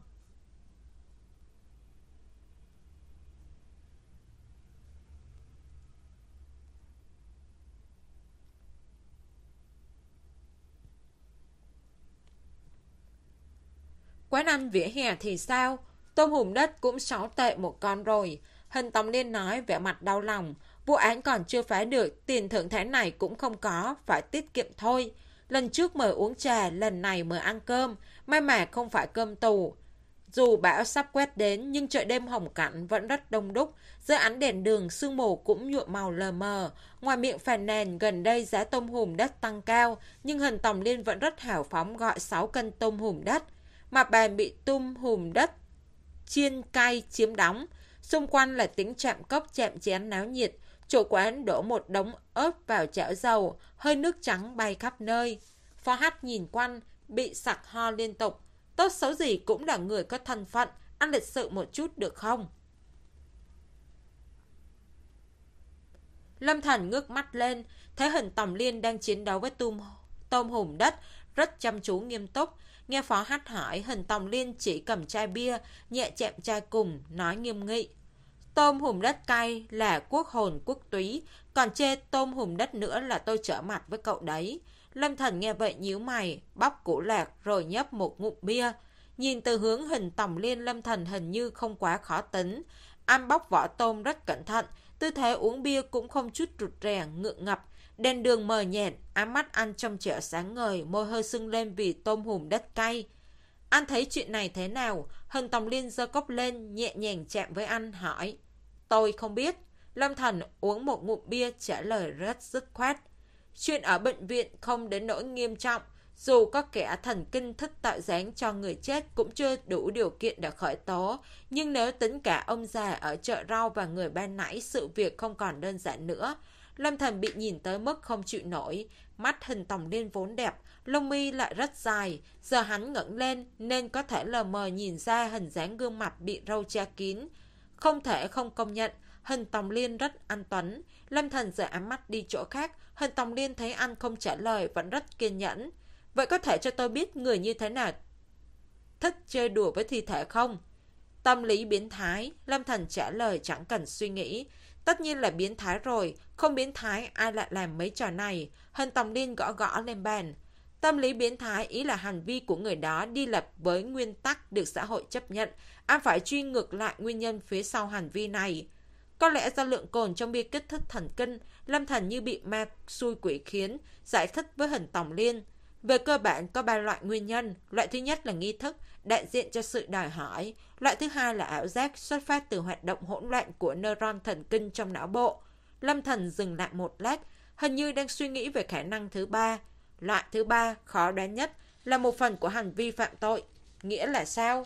Quán ăn vỉa hè thì sao? Tôm hùm đất cũng sáu tệ một con rồi. Hình Tòng Liên nói vẻ mặt đau lòng. Vụ án còn chưa phá được, tiền thưởng tháng này cũng không có, phải tiết kiệm thôi. Lần trước mời uống trà, lần này mời ăn cơm. May mà không phải cơm tù. Dù bão sắp quét đến, nhưng chợ đêm Hồng Cảnh vẫn rất đông đúc. Dưới ánh đèn đường, sương mù cũng nhuộm màu lờ mờ. Ngoài miệng phàn nàn, gần đây giá tôm hùm đất tăng cao, nhưng Hình Tòng Liên vẫn rất hào phóng gọi sáu cân tôm hùm đất. Mặt bàn bị tôm hùm đất chiên cay chiếm đóng. Xung quanh là tiếng chạm cốc chạm chén náo nhiệt. Chủ quán đổ một đống ớt vào chảo dầu, hơi nước trắng bay khắp nơi. Phó Hát nhìn quanh, bị sặc ho liên tục. Tốt xấu gì cũng là người có thân phận, ăn lịch sự một chút được không? Lâm Thành ngước mắt lên, thấy Hình Tòng Liên đang chiến đấu với tôm, tôm hùm đất, rất chăm chú nghiêm túc. Nghe Phó Hát hỏi, Hình Tòng Liên chỉ cầm chai bia, nhẹ chạm chai cùng, nói nghiêm nghị. Tôm hùm đất cay là quốc hồn quốc túy, còn chê tôm hùm đất nữa là tôi trở mặt với cậu đấy. Lâm Thành nghe vậy nhíu mày, bóc củ lạc rồi nhấp một ngụm bia. Nhìn từ hướng Hình Tòng Liên, Lâm Thành hình như không quá khó tính. Anh bóc vỏ tôm rất cẩn thận, tư thế uống bia cũng không chút rụt rè, ngượng ngập. Đèn đường mờ nhạt, ám mắt anh trong trẻo sáng ngời, môi hơi sưng lên vì tôm hùm đất cay. Anh thấy chuyện này thế nào? Hình Tòng Liên giơ cốc lên, nhẹ nhàng chạm với anh, hỏi. Tôi không biết. Lâm Thành uống một ngụm bia, trả lời rất dứt khoát. Chuyện ở bệnh viện không đến nỗi nghiêm trọng. Dù có kẻ thần kinh thích tạo dáng cho người chết cũng chưa đủ điều kiện để khởi tố. Nhưng nếu tính cả ông già ở chợ rau và người ban nãy, sự việc không còn đơn giản nữa. Lâm Thành bị nhìn tới mức không chịu nổi. Mắt Hình Tòng Liên vốn đẹp, lông mi lại rất dài. Giờ hắn ngẩng lên nên có thể lờ mờ nhìn ra hình dáng gương mặt bị râu che kín. Không thể không công nhận, Hình Tòng Liên rất anh tuấn. Lâm Thành rời ánh mắt đi chỗ khác. Hình Tòng Liên thấy anh không trả lời, vẫn rất kiên nhẫn. Vậy có thể cho tôi biết người như thế nào thích chơi đùa với thi thể không? Tâm lý biến thái. Lâm Thành trả lời chẳng cần suy nghĩ. Tất nhiên là biến thái rồi. Không biến thái ai lại làm mấy trò này? Hình Tòng Liên gõ gõ lên bàn. Tâm lý biến thái ý là hành vi của người đó đi lệch với nguyên tắc được xã hội chấp nhận. Anh phải truy ngược lại nguyên nhân phía sau hành vi này. Có lẽ do lượng cồn trong bia kích thích thần kinh, Lâm Thành như bị ma xui quỷ khiến, giải thích với Hình Tòng Liên. Về cơ bản có ba loại nguyên nhân. Loại thứ nhất là nghi thức, đại diện cho sự đòi hỏi. Loại thứ hai là ảo giác, xuất phát từ hoạt động hỗn loạn của neuron thần kinh trong não bộ. Lâm Thần dừng lại một lát, hình như đang suy nghĩ về khả năng thứ ba. Loại thứ ba, khó đoán nhất, là một phần của hành vi phạm tội. Nghĩa là sao?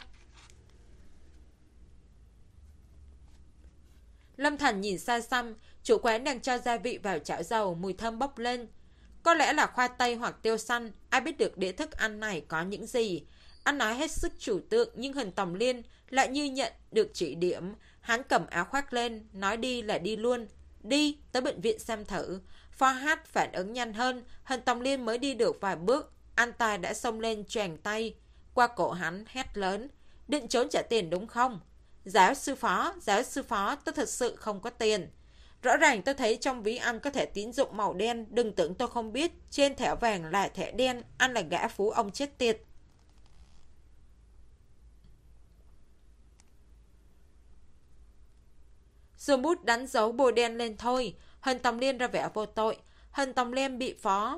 Lâm Thần nhìn xa xăm, chủ quán đang cho gia vị vào chảo dầu, mùi thơm bốc lên. Có lẽ là khoai tây hoặc tiêu xanh, ai biết được đĩa thức ăn này có những gì. Anh nói hết sức chủ tượng, nhưng Hình Tòng Liên lại như nhận được chỉ điểm. Hắn cầm áo khoác lên, nói đi là đi luôn. Đi, tới bệnh viện xem thử. Phó Hát phản ứng nhanh hơn, Hình Tòng Liên mới đi được vài bước, anh ta đã xông lên choàng tay qua cổ hắn, hét lớn. Định trốn trả tiền đúng không? Giáo sư Phó, giáo sư Phó, tôi thật sự không có tiền. Rõ ràng tôi thấy trong ví anh có thẻ tín dụng màu đen, đừng tưởng tôi không biết, trên thẻ vàng là thẻ đen, anh là gã phú ông chết tiệt. Dùng bút đánh dấu bôi đen lên thôi. Hình Tòng Liên ra vẻ vô tội. Hình Tòng Liên bị phó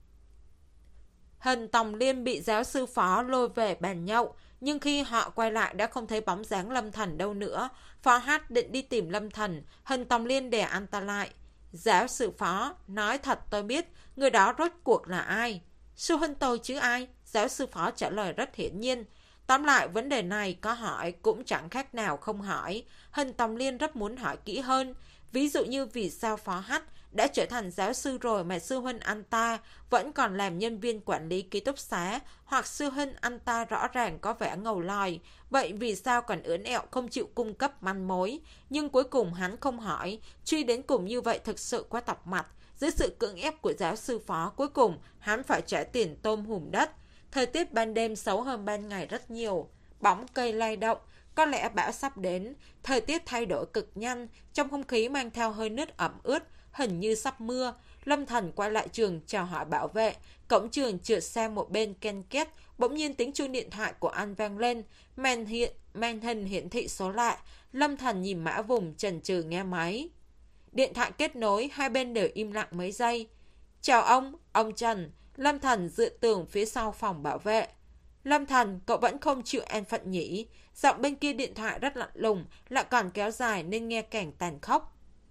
Hình Tòng Liên bị giáo sư Phó lôi về bàn nhậu, nhưng khi họ quay lại đã không thấy bóng dáng Lâm Thần đâu nữa. Phó Hát định đi tìm Lâm Thần, Hình Tòng Liên đè anh ta lại. Giáo sư Phó, nói thật tôi biết, người đó rốt cuộc là ai? Sư huynh tôi chứ ai? Giáo sư Phó trả lời rất hiển nhiên. Tóm lại, vấn đề này có hỏi cũng chẳng khác nào không hỏi. Hình Tòng Liên rất muốn hỏi kỹ hơn. Ví dụ như vì sao Phó Hát đã trở thành giáo sư rồi mà sư huynh anh ta vẫn còn làm nhân viên quản lý ký túc xá, hoặc sư huynh anh ta rõ ràng có vẻ ngầu lòi, vậy vì sao còn ưỡn ẹo không chịu cung cấp manh mối? Nhưng cuối cùng hắn không hỏi, truy đến cùng như vậy thực sự quá tọc mặt. Dưới sự cưỡng ép của giáo sư Phó, cuối cùng hắn phải trả tiền tôm hùm đất. Thời tiết ban đêm xấu hơn ban ngày rất nhiều, bóng cây lay động, có lẽ bão sắp đến. Thời tiết thay đổi cực nhanh, trong không khí mang theo hơi nước ẩm ướt, hình như sắp mưa. Lâm Thần quay lại trường chào hỏi bảo vệ. Cổng trường trượt sang một bên ken két. Bỗng nhiên tiếng chuông điện thoại của anh vang lên. Màn hiện màn hình hiển thị số lạ. Lâm Thần nhìn mã vùng chần chừ nghe máy. Điện thoại kết nối, hai bên đều im lặng mấy giây. Chào ông, ông Trần. Lâm Thần dựa tường phía sau phòng bảo vệ. Lâm Thần, cậu vẫn không chịu an phận nhỉ? Giọng bên kia điện thoại rất lạnh lùng, lại còn kéo dài nên nghe càng tàn khốc.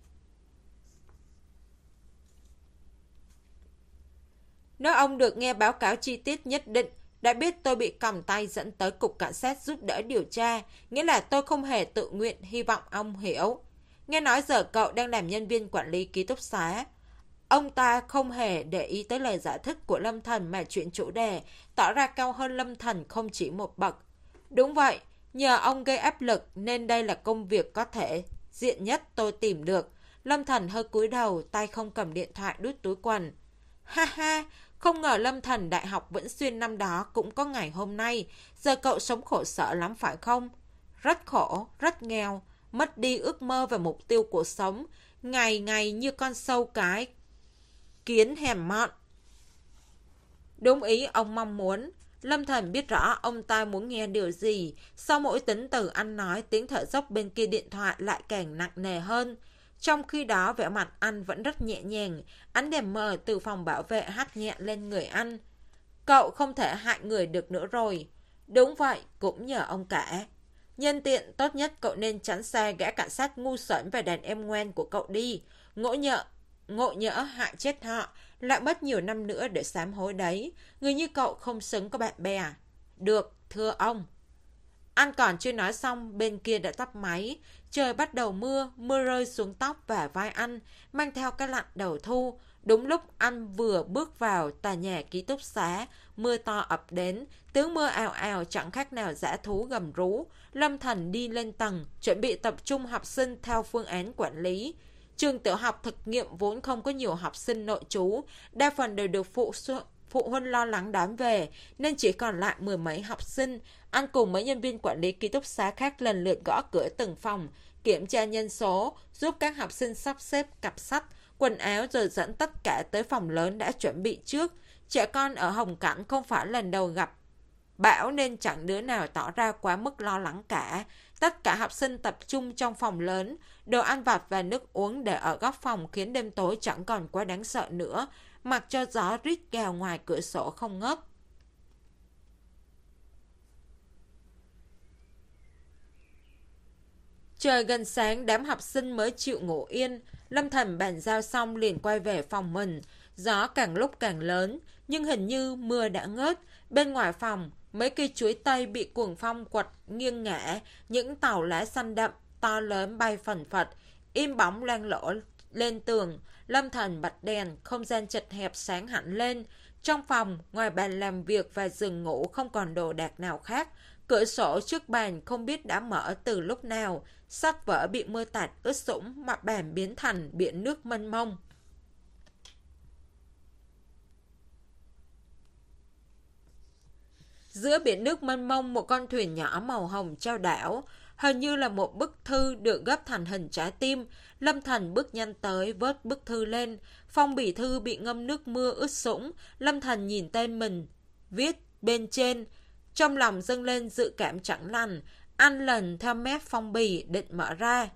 Nếu ông được nghe báo cáo chi tiết nhất định, đã biết tôi bị còng tay dẫn tới cục cảnh sát giúp đỡ điều tra, nghĩa là tôi không hề tự nguyện, hy vọng ông hiểu. Nghe nói giờ cậu đang làm nhân viên quản lý ký túc xá. Ông ta không hề để ý tới lời giải thích của Lâm Thần mà chuyển chủ đề, tỏ ra cao hơn Lâm Thần không chỉ một bậc. Đúng vậy, nhờ ông gây áp lực nên đây là công việc có thể diện nhất tôi tìm được. Lâm Thần hơi cúi đầu, tay không cầm điện thoại đút túi quần. Ha ha, không ngờ Lâm Thần đại học Vĩnh Xuyên năm đó cũng có ngày hôm nay. Giờ cậu sống khổ sở lắm phải không? Rất khổ, rất nghèo, mất đi ước mơ và mục tiêu cuộc sống. Ngày ngày như con sâu cái kiến hèm mọn. Đúng ý ông mong muốn. Lâm Thần biết rõ ông ta muốn nghe điều gì. Sau mỗi tính từ anh nói, tiếng thở dốc bên kia điện thoại lại càng nặng nề hơn. Trong khi đó vẻ mặt anh vẫn rất nhẹ nhàng. Ánh đèn mờ từ phòng bảo vệ hắt nhẹ lên người anh. Cậu không thể hại người được nữa rồi. Đúng vậy, cũng nhờ ông cả. Nhân tiện tốt nhất cậu nên tránh xa gã cảnh sát ngu xuẩn và đàn em ngoan của cậu đi. Ngộ nhỡ Ngộ nhỡ hại chết họ, lại mất nhiều năm nữa để sám hối đấy. Người như cậu không xứng có bạn bè. Được, thưa ông. Anh còn chưa nói xong, bên kia đã tắt máy. Trời bắt đầu mưa, mưa rơi xuống tóc và vai anh, mang theo cái lạnh đầu thu. Đúng lúc anh vừa bước vào tòa nhà ký túc xá, mưa to ập đến, tiếng mưa ào ào chẳng khác nào dã thú gầm rú. Lâm Thần đi lên tầng, chuẩn bị tập trung học sinh theo phương án quản lý. Trường tiểu học thực nghiệm vốn không có nhiều học sinh nội trú, đa phần đều được phụ phụ huynh lo lắng đón về, nên chỉ còn lại mười mấy học sinh. Anh cùng mấy nhân viên quản lý ký túc xá khác lần lượt gõ cửa từng phòng, kiểm tra nhân số, giúp các học sinh sắp xếp cặp sách, quần áo rồi dẫn tất cả tới phòng lớn đã chuẩn bị trước. Trẻ con ở Hồng Cảnh không phải lần đầu gặp bão nên chẳng đứa nào tỏ ra quá mức lo lắng cả. Tất cả học sinh tập trung trong phòng lớn, đồ ăn vặt và nước uống để ở góc phòng khiến đêm tối chẳng còn quá đáng sợ nữa. mặc cho gió rít gào ngoài cửa sổ không ngớt. Trời gần sáng, đám học sinh mới chịu ngủ yên. Lâm Thần bàn giao xong liền quay về phòng mình. Gió càng lúc càng lớn, nhưng hình như mưa đã ngớt. Bên ngoài phòng, mấy cây chuối tây bị cuồng phong quật nghiêng ngã, những tàu lá xanh đậm to lớn bay phần phật, im bóng loang lổ lên tường. Lâm Thần bật đèn, không gian chật hẹp sáng hẳn lên. Trong phòng, ngoài bàn làm việc và giường ngủ không còn đồ đạc nào khác. Cửa sổ trước bàn không biết đã mở từ lúc nào, sách vở bị mưa tạt ướt sũng, mặt bàn biến thành biển nước mênh mông. Giữa biển nước mênh mông, một con thuyền nhỏ màu hồng trao đảo, hình như là một bức thư được gấp thành hình trái tim. Lâm Thần bước nhanh tới vớt bức thư lên, phong bì thư bị ngâm nước mưa ướt sũng. Lâm Thần nhìn tên mình viết bên trên, trong lòng dâng lên dự cảm chẳng lành. Anh lần theo mép phong bì định mở ra,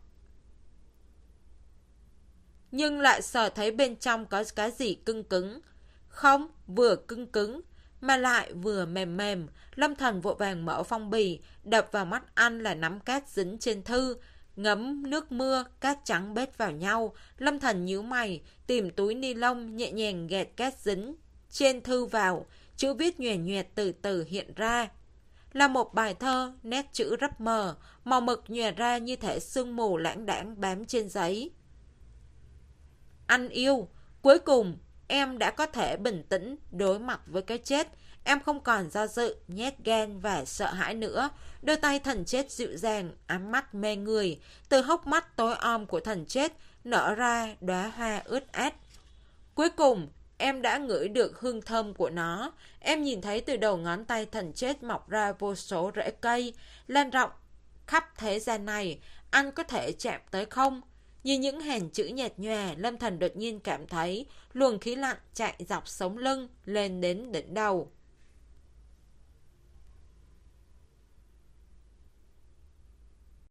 nhưng lại sợ thấy bên trong có cái gì cứng cứng. Không, vừa cứng cứng mà lại vừa mềm mềm. Lâm Thần vội vàng mở phong bì, đập vào mắt anh là nắm cát dính trên thư. Ngấm nước mưa, cát trắng bết vào nhau. Lâm Thần nhíu mày, tìm túi ni lông nhẹ nhàng gạt cát dính trên thư vào. Chữ viết nhoẻn nhoẹt từ từ hiện ra. Là một bài thơ, nét chữ rất mờ, màu mực nhòe ra như thể sương mù lãng đãng bám trên giấy. Anh yêu, cuối cùng em đã có thể bình tĩnh đối mặt với cái chết. Em không còn do dự, nhát gan và sợ hãi nữa. Đôi tay thần chết dịu dàng, ám mắt mê người. Từ hốc mắt tối om của thần chết nở ra đóa hoa ướt át. Cuối cùng em đã ngửi được hương thơm của nó. Em nhìn thấy từ đầu ngón tay thần chết mọc ra vô số rễ cây, lan rộng khắp thế gian này. Anh có thể chạm tới không? Như những hàng chữ nhạt nhòa, Lâm Thần đột nhiên cảm thấy luồng khí lạnh chạy dọc sống lưng lên đến đỉnh đầu.